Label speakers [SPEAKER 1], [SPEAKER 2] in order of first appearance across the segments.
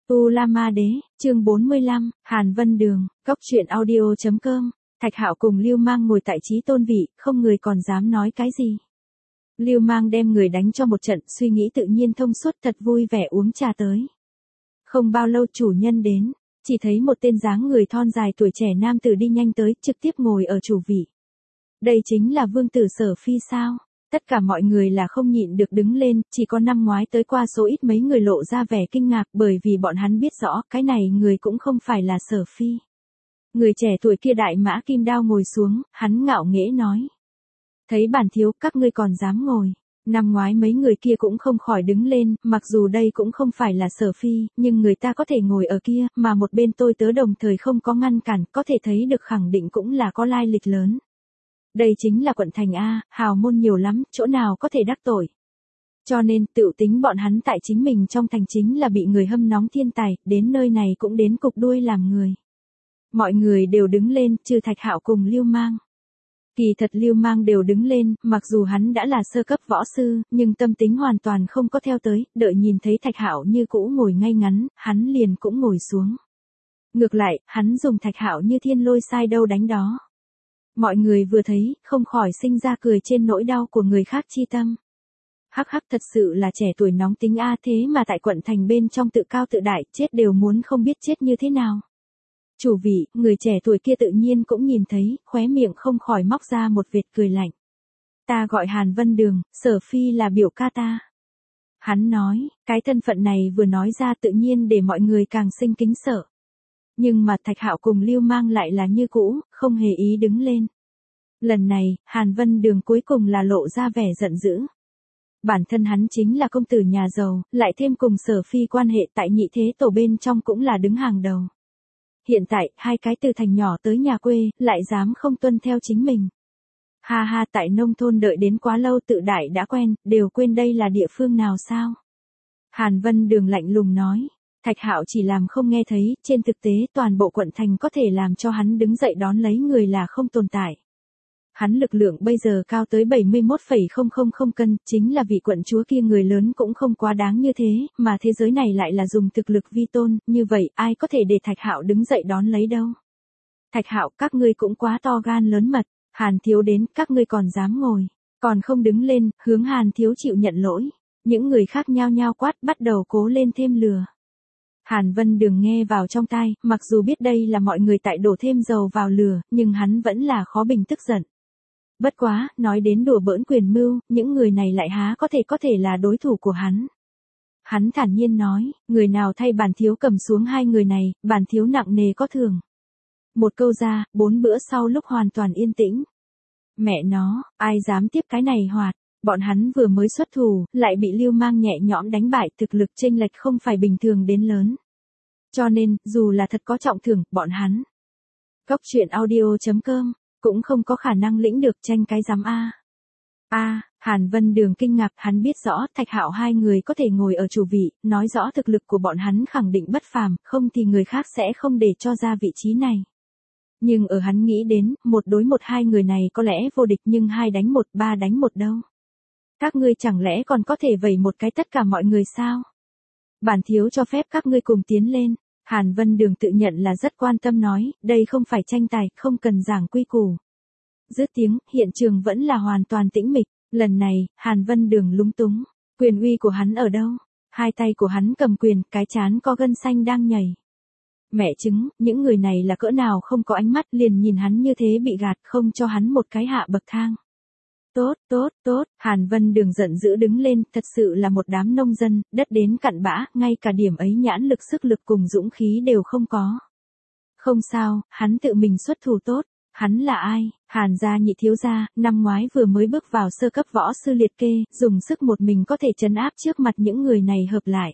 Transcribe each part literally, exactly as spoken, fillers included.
[SPEAKER 1] U La Ma Đế, chương bốn mươi lăm, Hàn Vân Đường, Cốc truyện audio chấm com. Thạch Hạo cùng Lưu Mang ngồi tại chí tôn vị, không người còn dám nói cái gì. Lưu Mang đem người đánh cho một trận, suy nghĩ tự nhiên thông suốt, thật vui vẻ uống trà tới. Không bao lâu chủ nhân đến, chỉ thấy một tên dáng người thon dài tuổi trẻ nam tử đi nhanh tới, trực tiếp ngồi ở chủ vị. Đây chính là vương tử Sở Phi sao? Tất cả mọi người là không nhịn được đứng lên, chỉ có năm ngoái tới qua số ít mấy người lộ ra vẻ kinh ngạc, bởi vì bọn hắn biết rõ, cái này người cũng không phải là Sở Phi. Người trẻ tuổi kia đại mã kim đao ngồi xuống, hắn ngạo nghễ nói. Thấy bản thiếu, các ngươi còn dám ngồi. Năm ngoái mấy người kia cũng không khỏi đứng lên, mặc dù đây cũng không phải là Sở Phi, nhưng người ta có thể ngồi ở kia, mà một bên tôi tớ đồng thời không có ngăn cản, có thể thấy được khẳng định cũng là có lai lịch lớn. Đây chính là quận thành A, hào môn nhiều lắm, chỗ nào có thể đắc tội. Cho nên, tự tính bọn hắn tại chính mình trong thành chính là bị người hâm nóng thiên tài, đến nơi này cũng đến cục đuôi làm người. Mọi người đều đứng lên, trừ Thạch Hạo cùng Lưu Mang. Kỳ thật Lưu Mang đều đứng lên, mặc dù hắn đã là sơ cấp võ sư, nhưng tâm tính hoàn toàn không có theo tới, đợi nhìn thấy Thạch Hạo như cũ ngồi ngay ngắn, hắn liền cũng ngồi xuống. Ngược lại, hắn dùng Thạch Hạo như thiên lôi sai đâu đánh đó. Mọi người vừa thấy, không khỏi sinh ra cười trên nỗi đau của người khác chi tâm. Hắc hắc, thật sự là trẻ tuổi nóng tính a, thế mà tại quận thành bên trong tự cao tự đại, chết đều muốn không biết chết như thế nào. Chủ vị, người trẻ tuổi kia tự nhiên cũng nhìn thấy, khóe miệng không khỏi móc ra một vệt cười lạnh. Ta gọi Hàn Vân Đường, Sở Phi là biểu ca ta. Hắn nói, cái thân phận này vừa nói ra tự nhiên để mọi người càng sinh kính sợ. Nhưng mà Thạch Hạo cùng Lưu Mang lại là như cũ, không hề ý đứng lên. Lần này, Hàn Vân Đường cuối cùng là lộ ra vẻ giận dữ. Bản thân hắn chính là công tử nhà giàu, lại thêm cùng Sở Phi quan hệ tại nhị thế tổ bên trong cũng là đứng hàng đầu. Hiện tại, hai cái từ thành nhỏ tới nhà quê, lại dám không tuân theo chính mình. Ha ha, tại nông thôn đợi đến quá lâu tự đại đã quen, đều quên đây là địa phương nào sao? Hàn Vân Đường lạnh lùng nói. Thạch Hạo chỉ làm không nghe thấy, trên thực tế toàn bộ quận thành có thể làm cho hắn đứng dậy đón lấy người là không tồn tại. Hắn lực lượng bây giờ cao tới bảy mươi mốt phẩy không không không cân, chính là vị quận chúa kia người lớn cũng không quá đáng như thế, mà thế giới này lại là dùng thực lực vi tôn, như vậy ai có thể để Thạch Hạo đứng dậy đón lấy đâu. Thạch Hạo, các ngươi cũng quá to gan lớn mật, Hàn thiếu đến, các ngươi còn dám ngồi, còn không đứng lên, hướng Hàn thiếu chịu nhận lỗi. Những người khác nhao nhao quát, bắt đầu cố lên thêm lừa. Hàn Vân Đường nghe vào trong tai, mặc dù biết đây là mọi người tại đổ thêm dầu vào lửa, nhưng hắn vẫn là khó bình tức giận. Bất quá, nói đến đùa bỡn quyền mưu, những người này lại há có thể có thể là đối thủ của hắn. Hắn thản nhiên nói, người nào thay bản thiếu cầm xuống hai người này, bản thiếu nặng nề có thưởng. Một câu ra, bốn bữa sau lúc hoàn toàn yên tĩnh. Mẹ nó, ai dám tiếp cái này hoạt. Bọn hắn vừa mới xuất thủ, lại bị Lưu Mang nhẹ nhõm đánh bại, thực lực chênh lệch không phải bình thường đến lớn. Cho nên, dù là thật có trọng thưởng, bọn hắn. Cốc truyện audio chấm com, cũng không có khả năng lĩnh được tranh cái giám A. A, Hàn Vân Đường kinh ngạc, hắn biết rõ, Thạch Hạo hai người có thể ngồi ở chủ vị, nói rõ thực lực của bọn hắn khẳng định bất phàm, không thì người khác sẽ không để cho ra vị trí này. Nhưng ở hắn nghĩ đến, một đối một hai người này có lẽ vô địch nhưng hai đánh một, ba đánh một đâu. Các ngươi chẳng lẽ còn có thể vẩy một cái tất cả mọi người sao? Bản thiếu cho phép các ngươi cùng tiến lên. Hàn Vân Đường tự nhận là rất quan tâm nói, đây không phải tranh tài, không cần giảng quy củ. Dứt tiếng, hiện trường vẫn là hoàn toàn tĩnh mịch. Lần này, Hàn Vân Đường lúng túng. Quyền uy của hắn ở đâu? Hai tay của hắn cầm quyền, cái chán có gân xanh đang nhảy. Mẹ chứng, những người này là cỡ nào không có ánh mắt, liền nhìn hắn như thế bị gạt, không cho hắn một cái hạ bậc thang. Tốt, tốt, tốt, Hàn Vân Đường giận dữ đứng lên, thật sự là một đám nông dân, đất đến cặn bã, ngay cả điểm ấy nhãn lực sức lực cùng dũng khí đều không có. Không sao, hắn tự mình xuất thủ tốt, hắn là ai? Hàn gia nhị thiếu gia, năm ngoái vừa mới bước vào sơ cấp võ sư liệt kê, dùng sức một mình có thể trấn áp trước mặt những người này hợp lại.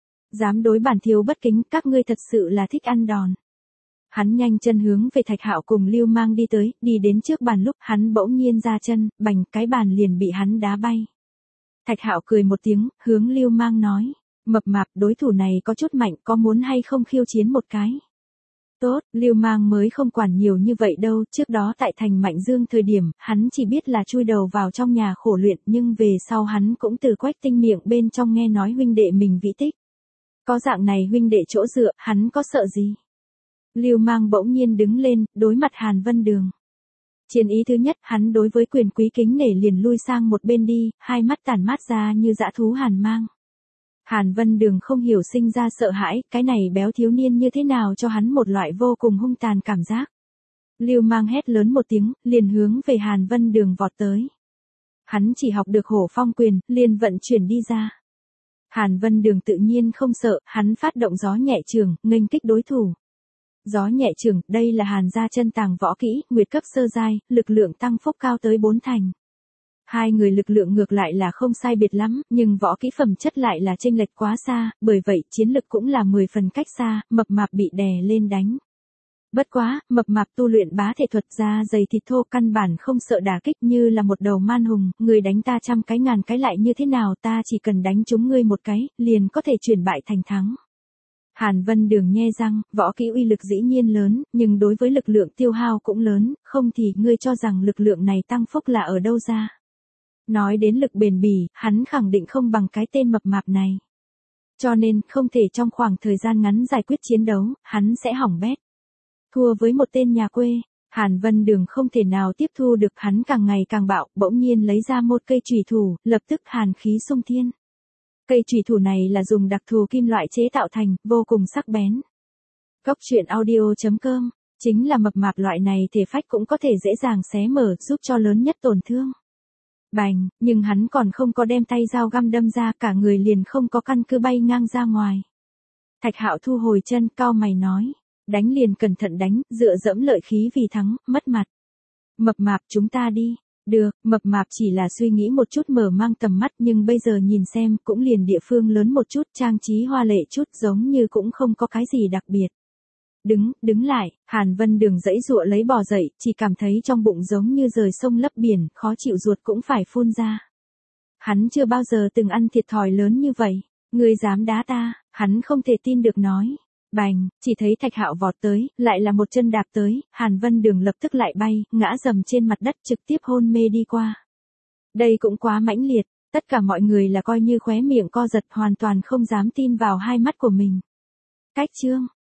[SPEAKER 1] Dám đối bản thiếu bất kính, các ngươi thật sự là thích ăn đòn. Hắn nhanh chân hướng về Thạch Hạo cùng Lưu Mang đi tới, đi đến trước bàn lúc hắn bỗng nhiên ra chân, bành cái bàn liền bị hắn đá bay. Thạch Hạo cười một tiếng, hướng Lưu Mang nói, mập mạp đối thủ này có chút mạnh, có muốn hay không khiêu chiến một cái. Tốt, Lưu Mang mới không quản nhiều như vậy đâu, trước đó tại thành Mạnh Dương thời điểm, hắn chỉ biết là chui đầu vào trong nhà khổ luyện nhưng về sau hắn cũng từ Quách Tinh miệng bên trong nghe nói huynh đệ mình vĩ tích. Có dạng này huynh đệ chỗ dựa, hắn có sợ gì? Lưu Mang bỗng nhiên đứng lên, đối mặt Hàn Vân Đường. Chiến ý thứ nhất, hắn đối với quyền quý kính nể liền lui sang một bên đi, hai mắt tản mát ra như dã thú Hàn Mang. Hàn Vân Đường không hiểu sinh ra sợ hãi, cái này béo thiếu niên như thế nào cho hắn một loại vô cùng hung tàn cảm giác. Lưu Mang hét lớn một tiếng, liền hướng về Hàn Vân Đường vọt tới. Hắn chỉ học được Hổ Phong quyền, liền vận chuyển đi ra. Hàn Vân Đường tự nhiên không sợ, hắn phát động gió nhẹ trường, nghênh kích đối thủ. Gió nhẹ trường, đây là Hàn gia chân tàng võ kỹ, nguyệt cấp sơ giai, lực lượng tăng phúc cao tới bốn thành. Hai người lực lượng ngược lại là không sai biệt lắm, nhưng võ kỹ phẩm chất lại là chênh lệch quá xa, bởi vậy chiến lực cũng là mười phần cách xa, mập mạp bị đè lên đánh. Bất quá, mập mạp tu luyện bá thể thuật da dày thịt thô căn bản không sợ đả kích như là một đầu man hùng, người đánh ta trăm cái ngàn cái lại như thế nào ta chỉ cần đánh trúng ngươi một cái, liền có thể chuyển bại thành thắng. Hàn Vân Đường nhe răng, võ kỹ uy lực dĩ nhiên lớn, nhưng đối với lực lượng tiêu hao cũng lớn, không thì ngươi cho rằng lực lượng này tăng phúc là ở đâu ra. Nói đến lực bền bỉ, hắn khẳng định không bằng cái tên mập mạp này. Cho nên, không thể trong khoảng thời gian ngắn giải quyết chiến đấu, hắn sẽ hỏng bét. Thua với một tên nhà quê, Hàn Vân Đường không thể nào tiếp thu được, hắn càng ngày càng bạo, bỗng nhiên lấy ra một cây chùy thủ, lập tức hàn khí xung thiên. Cây chùy thủ này là dùng đặc thù kim loại chế tạo thành, vô cùng sắc bén. Cốc truyện audio chấm com, chính là mập mạp loại này thể phách cũng có thể dễ dàng xé mở, giúp cho lớn nhất tổn thương. Bành, nhưng hắn còn không có đem tay dao găm đâm ra, cả người liền không có căn cứ bay ngang ra ngoài. Thạch Hạo thu hồi chân, cau mày nói, đánh liền cẩn thận đánh, dựa dẫm lợi khí vì thắng, mất mặt. Mập mạp chúng ta đi. Được, mập mạp chỉ là suy nghĩ một chút mở mang tầm mắt, nhưng bây giờ nhìn xem cũng liền địa phương lớn một chút, trang trí hoa lệ chút, giống như cũng không có cái gì đặc biệt. Đứng, đứng lại, Hàn Vân Đường dãy dụa lấy bò dậy, chỉ cảm thấy trong bụng giống như rời sông lấp biển, khó chịu ruột cũng phải phun ra. Hắn chưa bao giờ từng ăn thiệt thòi lớn như vậy, ngươi dám đá ta, hắn không thể tin được nói. Bành, chỉ thấy Thạch Hạo vọt tới, lại là một chân đạp tới, Hàn Vân Đường lập tức lại bay, ngã dầm trên mặt đất trực tiếp hôn mê đi qua. Đây cũng quá mãnh liệt, tất cả mọi người là coi như khóe miệng co giật, hoàn toàn không dám tin vào hai mắt của mình. Cách chương